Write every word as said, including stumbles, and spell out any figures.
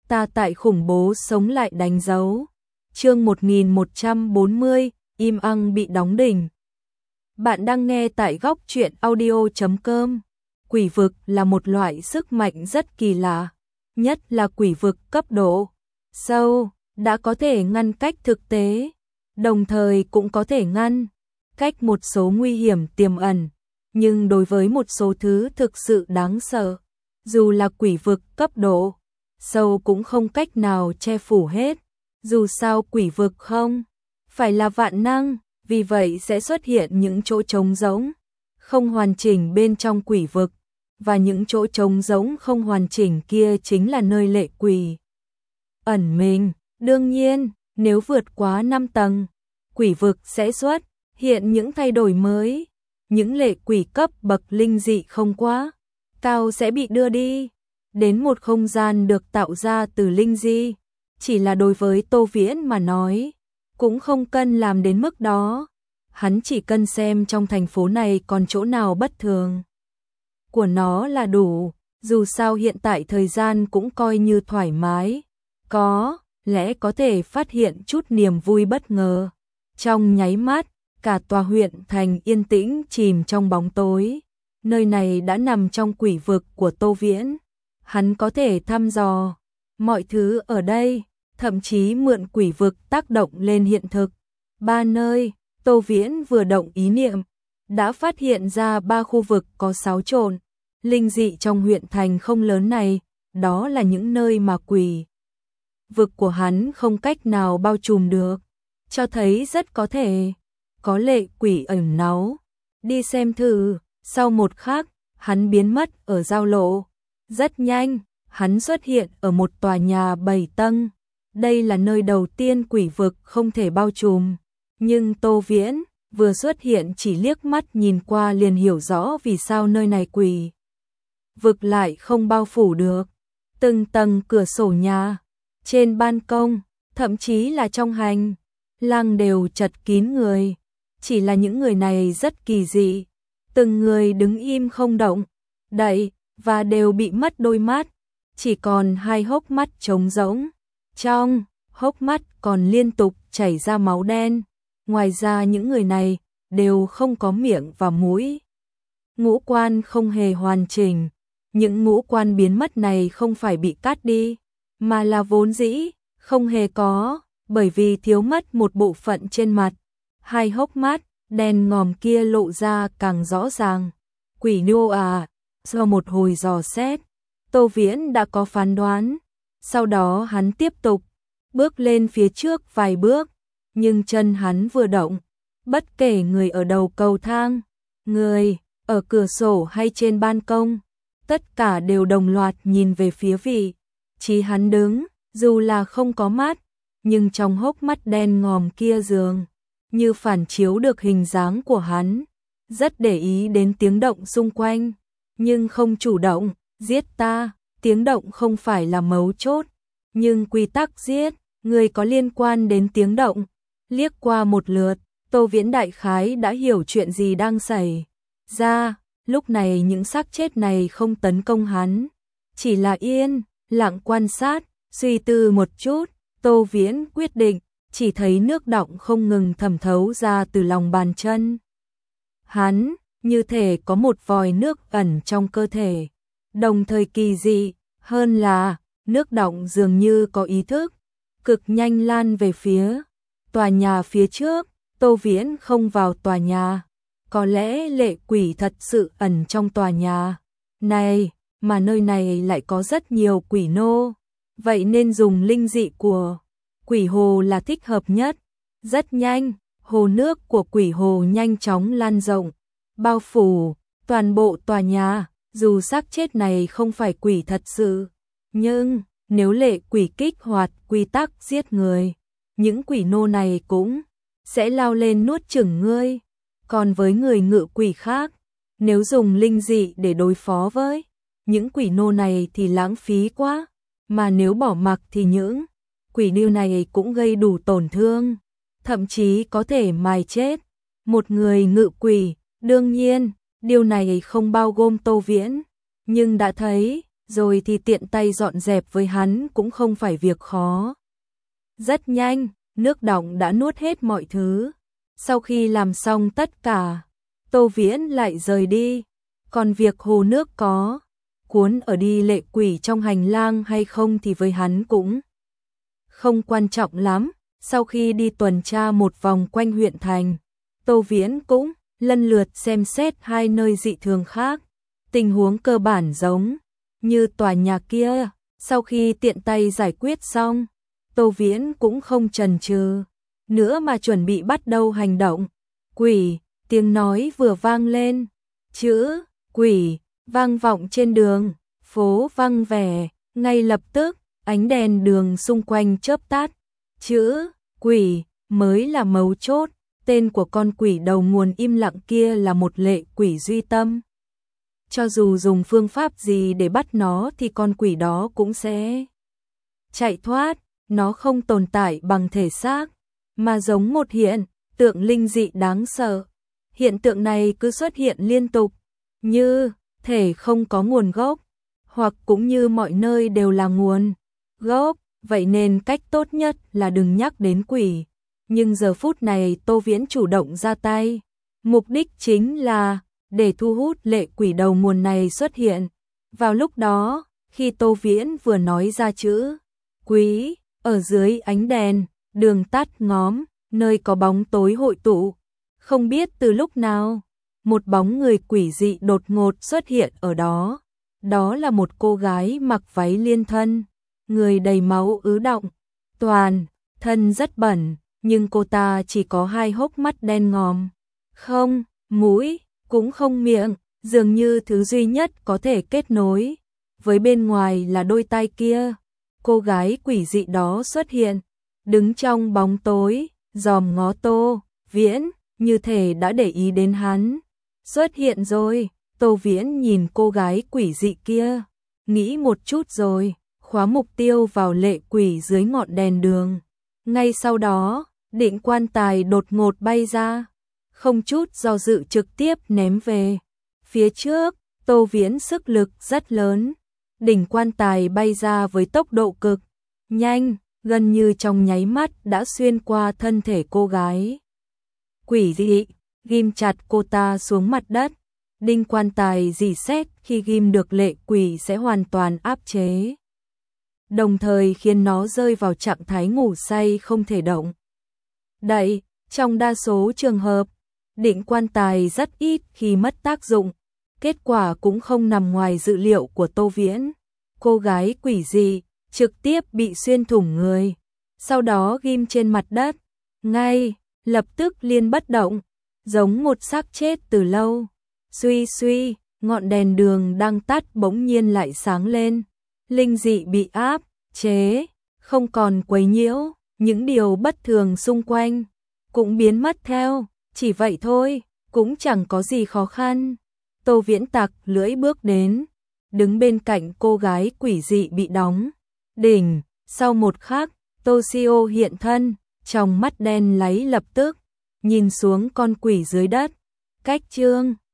ta tại khủng bố sống lại đánh dấu. Chương một nghìn một trăm bốn mươi, im ăng bị đóng đỉnh. Bạn đang nghe tại góc truyện audio chấm com. Quỷ vực là một loại sức mạnh rất kỳ lạ, nhất là quỷ vực cấp độ sâu, đã có thể ngăn cách thực tế, đồng thời cũng có thể ngăn cách một số nguy hiểm tiềm ẩn, nhưng đối với một số thứ thực sự đáng sợ, dù là quỷ vực cấp độ sâu cũng không cách nào che phủ hết. Dù sao quỷ vực không phải là vạn năng, vì vậy sẽ xuất hiện những chỗ trống rỗng, không hoàn chỉnh bên trong quỷ vực, và những chỗ trống rỗng không hoàn chỉnh kia chính là nơi lệ quỷ ẩn mình. Đương nhiên, nếu vượt quá năm tầng, quỷ vực sẽ xuất hiện những thay đổi mới. Những lệ quỷ cấp bậc linh dị không quá cao sẽ bị đưa đi đến một không gian được tạo ra từ linh dị. Chỉ là đối với Tô Viễn mà nói, cũng không cần làm đến mức đó. Hắn chỉ cần xem trong thành phố này còn chỗ nào bất thường của nó là đủ. Dù sao hiện tại thời gian cũng coi như thoải mái, có lẽ có thể phát hiện chút niềm vui bất ngờ. Trong nháy mắt, cả tòa huyện thành yên tĩnh chìm trong bóng tối. Nơi này đã nằm trong quỷ vực của Tô Viễn. Hắn có thể thăm dò mọi thứ ở đây, thậm chí mượn quỷ vực tác động lên hiện thực. Ba nơi, Tô Viễn vừa động ý niệm, đã phát hiện ra ba khu vực có xáo trộn linh dị trong huyện thành không lớn này, đó là những nơi mà quỷ vực của hắn không cách nào bao trùm được, cho thấy rất có thể có lệ quỷ ẩn náu. Đi xem thử. Sau một khắc, hắn biến mất ở giao lộ. Rất nhanh, hắn xuất hiện ở một tòa nhà bảy tầng. Đây là nơi đầu tiên quỷ vực không thể bao trùm, nhưng Tô Viễn vừa xuất hiện chỉ liếc mắt nhìn qua liền hiểu rõ vì sao nơi này quỷ vực lại không bao phủ được. Từng tầng cửa sổ nhà, trên ban công, thậm chí là trong hành lang đều chật kín người. Chỉ là những người này rất kỳ dị, từng người đứng im không động đậy, và đều bị mất đôi mắt, chỉ còn hai hốc mắt trống rỗng. Trong hốc mắt còn liên tục chảy ra máu đen. Ngoài ra những người này đều không có miệng và mũi. Ngũ quan không hề hoàn chỉnh. Những ngũ quan biến mất này không phải bị cắt đi, mà là vốn dĩ không hề có, bởi vì thiếu mất một bộ phận trên mặt. Hai hốc mắt đen ngòm kia lộ ra càng rõ ràng. Quỷ nô à? Sau một hồi dò xét, Tô Viễn đã có phán đoán. Sau đó hắn tiếp tục bước lên phía trước vài bước, nhưng chân hắn vừa động, bất kể người ở đầu cầu thang, người ở cửa sổ hay trên ban công, tất cả đều đồng loạt nhìn về phía vị trí hắn đứng. Dù là không có mắt, nhưng trong hốc mắt đen ngòm kia dường như phản chiếu được hình dáng của hắn, rất để ý đến tiếng động xung quanh, nhưng không chủ động giết ta. Tiếng động không phải là mấu chốt, nhưng quy tắc giết người có liên quan đến tiếng động. Liếc qua một lượt, Tô Viễn đại khái đã hiểu chuyện gì đang xảy ra. Lúc này những xác chết này không tấn công hắn, chỉ là yên lặng quan sát. Suy tư một chút, Tô Viễn quyết định, chỉ thấy nước đọng không ngừng thẩm thấu ra từ lòng bàn chân hắn, như thể có một vòi nước ẩn trong cơ thể. Đồng thời kỳ dị hơn là nước đọng dường như có ý thức, cực nhanh lan về phía tòa nhà phía trước. Tô Viễn không vào tòa nhà, có lẽ lệ quỷ thật sự ẩn trong tòa nhà này, mà nơi này lại có rất nhiều quỷ nô, vậy nên dùng linh dị của quỷ hồ là thích hợp nhất. Rất nhanh, hồ nước của quỷ hồ nhanh chóng lan rộng, bao phủ toàn bộ tòa nhà. Dù xác chết này không phải quỷ thật sự, nhưng nếu lệ quỷ kích hoạt quy tắc giết người, những quỷ nô này cũng sẽ lao lên nuốt chửng ngươi. Còn với người ngự quỷ khác, nếu dùng linh dị để đối phó với những quỷ nô này thì lãng phí quá, mà nếu bỏ mặc thì những quỷ nô này cũng gây đủ tổn thương, thậm chí có thể mài chết một người ngự quỷ. Đương nhiên, điều này không bao gồm Tô Viễn, nhưng đã thấy rồi thì tiện tay dọn dẹp với hắn cũng không phải việc khó. Rất nhanh, nước đọng đã nuốt hết mọi thứ. Sau khi làm xong tất cả, Tô Viễn lại rời đi. Còn việc hồ nước có cuốn ở đi lệ quỷ trong hành lang hay không thì với hắn cũng không quan trọng lắm. Sau khi đi tuần tra một vòng quanh huyện thành, Tô Viễn cũng lần lượt xem xét hai nơi dị thường khác. Tình huống cơ bản giống như tòa nhà kia. Sau khi tiện tay giải quyết xong, Tô Viễn cũng không chần chừ nữa mà chuẩn bị bắt đầu hành động. Quỷ, tiếng nói vừa vang lên. Chữ quỷ vang vọng trên đường phố vắng vẻ. Ngay lập tức, ánh đèn đường xung quanh chớp tắt. Chữ quỷ mới là mấu chốt. Tên của con quỷ đầu nguồn im lặng kia là một lệ quỷ duy tâm. Cho dù dùng phương pháp gì để bắt nó thì con quỷ đó cũng sẽ chạy thoát. Nó không tồn tại bằng thể xác, mà giống một hiện tượng linh dị đáng sợ. Hiện tượng này cứ xuất hiện liên tục, như thể không có nguồn gốc, hoặc cũng như mọi nơi đều là nguồn gốc. Vậy nên cách tốt nhất là đừng nhắc đến quỷ. Nhưng giờ phút này Tô Viễn chủ động ra tay. Mục đích chính là để thu hút lệ quỷ đầu nguồn này xuất hiện. Vào lúc đó, khi Tô Viễn vừa nói ra chữ quý, ở dưới ánh đèn, đường tắt ngóm, nơi có bóng tối hội tụ. Không biết từ lúc nào, một bóng người quỷ dị đột ngột xuất hiện ở đó. Đó là một cô gái mặc váy liên thân, người đầy máu ứ đọng, toàn thân rất bẩn, nhưng cô ta chỉ có hai hốc mắt đen ngòm, không mũi, cũng không miệng, dường như thứ duy nhất có thể kết nối với bên ngoài là đôi tai kia. Cô gái quỷ dị đó xuất hiện, đứng trong bóng tối, dòm ngó Tô Viễn, như thể đã để ý đến hắn. Xuất hiện rồi. Tô Viễn nhìn cô gái quỷ dị kia, nghĩ một chút rồi khóa mục tiêu vào lệ quỷ dưới ngọn đèn đường. Ngay sau đó, định quan tài đột ngột bay ra, không chút do dự trực tiếp ném về phía trước. Tô Viễn sức lực rất lớn, đỉnh quan tài bay ra với tốc độ cực nhanh, gần như trong nháy mắt đã xuyên qua thân thể cô gái quỷ dị, ghim chặt cô ta xuống mặt đất. Đinh quan tài rỉ sét khi ghim được lệ quỷ sẽ hoàn toàn áp chế, đồng thời khiến nó rơi vào trạng thái ngủ say không thể động đậy. Trong đa số trường hợp, định quan tài rất ít khi mất tác dụng. Kết quả cũng không nằm ngoài dự liệu của Tô Viễn. Cô gái quỷ dị trực tiếp bị xuyên thủng người, sau đó ghim trên mặt đất, ngay lập tức liền bất động, giống một xác chết từ lâu. Suy suy, ngọn đèn đường đang tắt bỗng nhiên lại sáng lên. Linh dị bị áp chế, không còn quấy nhiễu, những điều bất thường xung quanh cũng biến mất theo. Chỉ vậy thôi, cũng chẳng có gì khó khăn. Tô Viễn tặc lưỡi bước đến, đứng bên cạnh cô gái quỷ dị bị đóng đỉnh. Sau một khắc, Toshio hiện thân, trong mắt đen láy lập tức nhìn xuống con quỷ dưới đất. Cách chương